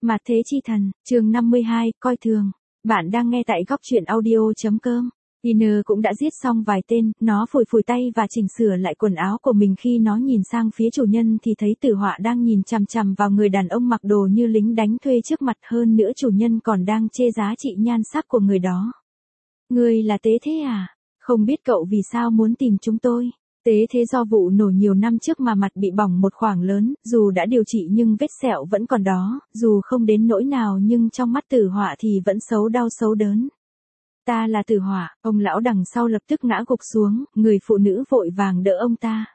Mà thế chi thần, chương 52, coi thường. Bạn đang nghe tại góc truyện audio.com. Iner cũng đã giết xong vài tên, nó phủi phủi tay và chỉnh sửa lại quần áo của mình khi nó nhìn sang phía chủ nhân thì thấy Tử Họa đang nhìn chằm chằm vào người đàn ông mặc đồ như lính đánh thuê trước mặt, hơn nữa chủ nhân còn đang chê giá trị nhan sắc của người đó. Ngươi là Tế Thế à? Không biết cậu vì sao muốn tìm chúng tôi? Tế Thế do vụ nổ nhiều năm trước mà mặt bị bỏng một khoảng lớn, dù đã điều trị nhưng vết sẹo vẫn còn đó, dù không đến nỗi nào nhưng trong mắt Tử Họa thì vẫn xấu đau xấu đớn. Ta là Tử Họa, ông lão đằng sau lập tức ngã gục xuống, người phụ nữ vội vàng đỡ ông ta.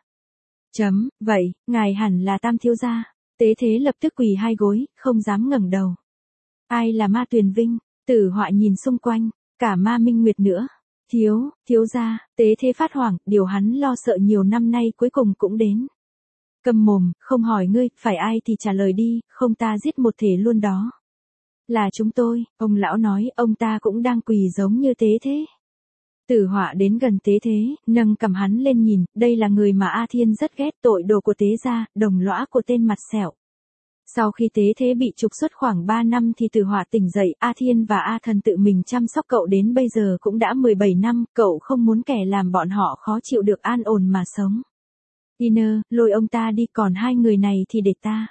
Vậy, ngài hẳn là Tam thiếu gia. Tế Thế lập tức quỳ hai gối, không dám ngẩng đầu. Ai là Ma Tuyền Vinh? Tử Họa nhìn xung quanh, cả Ma Minh Nguyệt nữa. Thiếu gia, Tế Thế phát hoảng, điều hắn lo sợ nhiều năm nay cuối cùng cũng đến. Câm mồm, không hỏi ngươi, phải ai thì trả lời đi, không ta giết một thể luôn đó. Là chúng tôi, ông lão nói, ông ta cũng đang quỳ giống như Tế Thế. Tử Họa đến gần Tế Thế, nâng cầm hắn lên nhìn, đây là người mà A Thiên rất ghét, tội đồ của Tế gia, đồng lõa của tên mặt sẹo. Sau khi Tế Thế bị trục xuất khoảng 3 năm thì Tử Họa tỉnh dậy, A Thiên và A Thần tự mình chăm sóc cậu đến bây giờ cũng đã 17 năm, cậu không muốn kẻ làm bọn họ khó chịu được an ổn mà sống. Iner, lôi ông ta đi, còn hai người này thì để ta.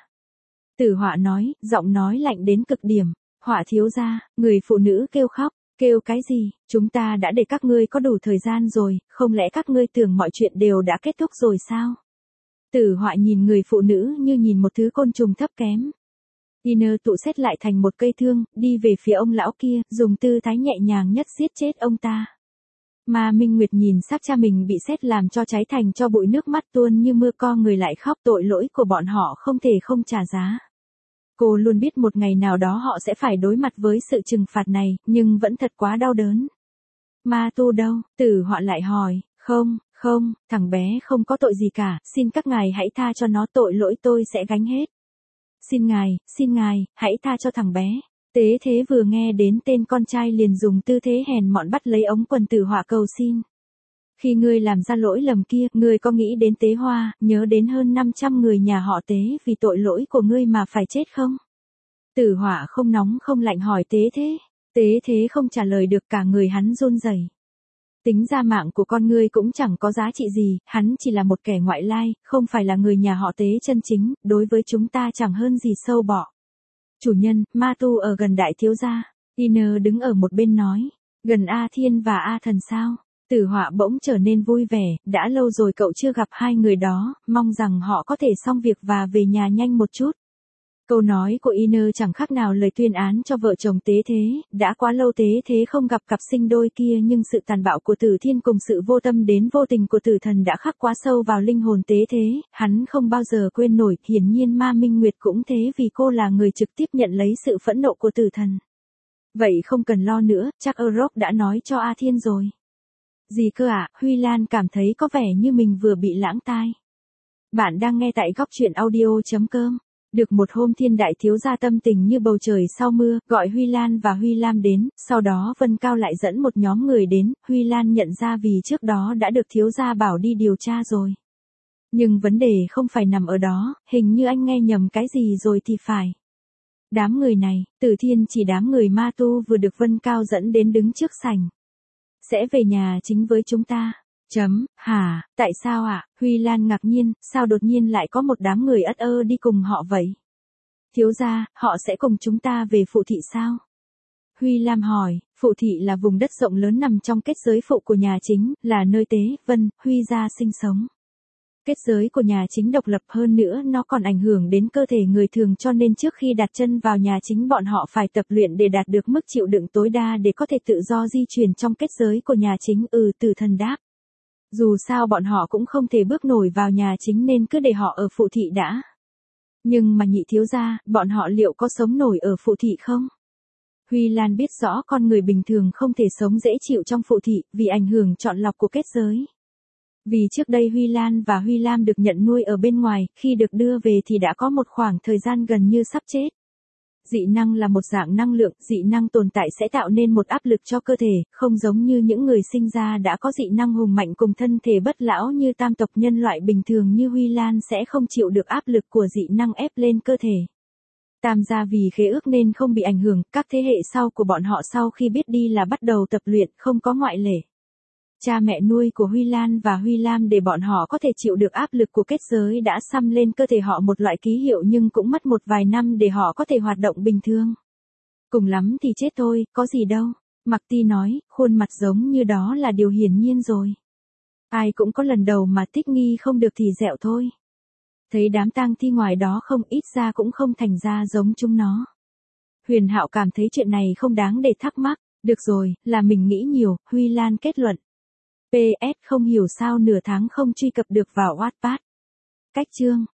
Tử Họa nói, giọng nói lạnh đến cực điểm. Họa thiếu gia, người phụ nữ kêu khóc, kêu cái gì, chúng ta đã để các ngươi có đủ thời gian rồi, không lẽ các ngươi tưởng mọi chuyện đều đã kết thúc rồi sao? Tử Họa nhìn người phụ nữ như nhìn một thứ côn trùng thấp kém. Iner tụ xét lại thành một cây thương, đi về phía ông lão kia, dùng tư thái nhẹ nhàng nhất giết chết ông ta. Mà Minh Nguyệt nhìn xác cha mình bị sét làm cho cháy thành cho bụi, nước mắt tuôn như mưa, co người lại khóc, tội lỗi của bọn họ không thể không trả giá. Cô luôn biết một ngày nào đó họ sẽ phải đối mặt với sự trừng phạt này, nhưng vẫn thật quá đau đớn. Ma tu đâu? Tử Họa lại hỏi. Không, thằng bé không có tội gì cả, xin các ngài hãy tha cho nó, tội lỗi tôi sẽ gánh hết. Xin ngài, hãy tha cho thằng bé. Tế Thế vừa nghe đến tên con trai liền dùng tư thế hèn mọn bắt lấy ống quần Tử Họa cầu xin. Khi ngươi làm ra lỗi lầm kia, ngươi có nghĩ đến Tế Hoa, nhớ đến hơn 500 người nhà họ Tế vì tội lỗi của ngươi mà phải chết không? Tử Họa không nóng không lạnh hỏi Tế Thế. Tế Thế không trả lời được, cả người hắn run rẩy. Tính ra mạng của con ngươi cũng chẳng có giá trị gì, hắn chỉ là một kẻ ngoại lai, không phải là người nhà họ Tế chân chính, đối với chúng ta chẳng hơn gì sâu bọ. Chủ nhân, ma tu ở gần đại thiếu gia. Iner đứng ở một bên nói, gần A Thiên và A Thần sao? Tử Họa bỗng trở nên vui vẻ, đã lâu rồi cậu chưa gặp hai người đó, mong rằng họ có thể xong việc và về nhà nhanh một chút. Câu nói của Iner chẳng khác nào lời tuyên án cho vợ chồng Tế Thế, đã quá lâu Tế Thế không gặp cặp sinh đôi kia, nhưng sự tàn bạo của Tử Thiên cùng sự vô tâm đến vô tình của Tử Thần đã khắc quá sâu vào linh hồn Tế Thế, hắn không bao giờ quên nổi. Hiển nhiên Ma Minh Nguyệt cũng thế, vì cô là người trực tiếp nhận lấy sự phẫn nộ của Tử Thần. Vậy không cần lo nữa, chắc Europe đã nói cho A Thiên rồi. Gì cơ ạ? Huy Lan cảm thấy có vẻ như mình vừa bị lãng tai. Bạn đang nghe tại góc truyện audio.com. Được một hôm Thiên đại thiếu gia tâm tình như bầu trời sau mưa, gọi Huy Lan và Huy Lam đến, sau đó Vân Cao lại dẫn một nhóm người đến. Huy Lan nhận ra vì trước đó đã được thiếu gia bảo đi điều tra rồi. Nhưng vấn đề không phải nằm ở đó, hình như anh nghe nhầm cái gì rồi thì phải. Đám người này, Tử Thiên chỉ đám người ma tu vừa được Vân Cao dẫn đến đứng trước sảnh. Sẽ về nhà chính với chúng ta. Hả, tại sao ạ? Huy Lan ngạc nhiên, sao đột nhiên lại có một đám người ất ơ đi cùng họ vậy? Thiếu gia, họ sẽ cùng chúng ta về Phụ Thị sao? Huy Lam hỏi, Phụ Thị là vùng đất rộng lớn nằm trong kết giới phụ của nhà chính, là nơi Tế, Vân, Huy gia sinh sống. Kết giới của nhà chính độc lập, hơn nữa nó còn ảnh hưởng đến cơ thể người thường, cho nên trước khi đặt chân vào nhà chính bọn họ phải tập luyện để đạt được mức chịu đựng tối đa để có thể tự do di chuyển trong kết giới của nhà chính. Tử Thần đáp. Dù sao bọn họ cũng không thể bước nổi vào nhà chính nên cứ để họ ở Phụ Thị đã. Nhưng mà nhị thiếu gia, bọn họ liệu có sống nổi ở Phụ Thị không? Huy Lan biết rõ con người bình thường không thể sống dễ chịu trong Phụ Thị, vì ảnh hưởng chọn lọc của kết giới. Vì trước đây Huy Lan và Huy Lam được nhận nuôi ở bên ngoài, khi được đưa về thì đã có một khoảng thời gian gần như sắp chết. Dị năng là một dạng năng lượng, dị năng tồn tại sẽ tạo nên một áp lực cho cơ thể, không giống như những người sinh ra đã có dị năng hùng mạnh cùng thân thể bất lão như tam tộc nhân loại bình thường như Huy Lan sẽ không chịu được áp lực của dị năng ép lên cơ thể. Tam gia vì khế ước nên không bị ảnh hưởng, các thế hệ sau của bọn họ sau khi biết đi là bắt đầu tập luyện, không có ngoại lệ. Cha mẹ nuôi của Huy Lan và Huy Lam để bọn họ có thể chịu được áp lực của kết giới đã xăm lên cơ thể họ một loại ký hiệu nhưng cũng mất một vài năm để họ có thể hoạt động bình thường. Cùng lắm thì chết thôi, có gì đâu. Mạc Ti nói, khuôn mặt giống như đó là điều hiển nhiên rồi. Ai cũng có lần đầu mà thích nghi không được thì dẹo thôi. Thấy đám tang thi ngoài đó không, ít ra cũng không thành ra giống chúng nó. Huyền Hạo cảm thấy chuyện này không đáng để thắc mắc. Được rồi, là mình nghĩ nhiều, Huy Lan kết luận. PS không hiểu sao nửa tháng không truy cập được vào Wattpad. Cách chương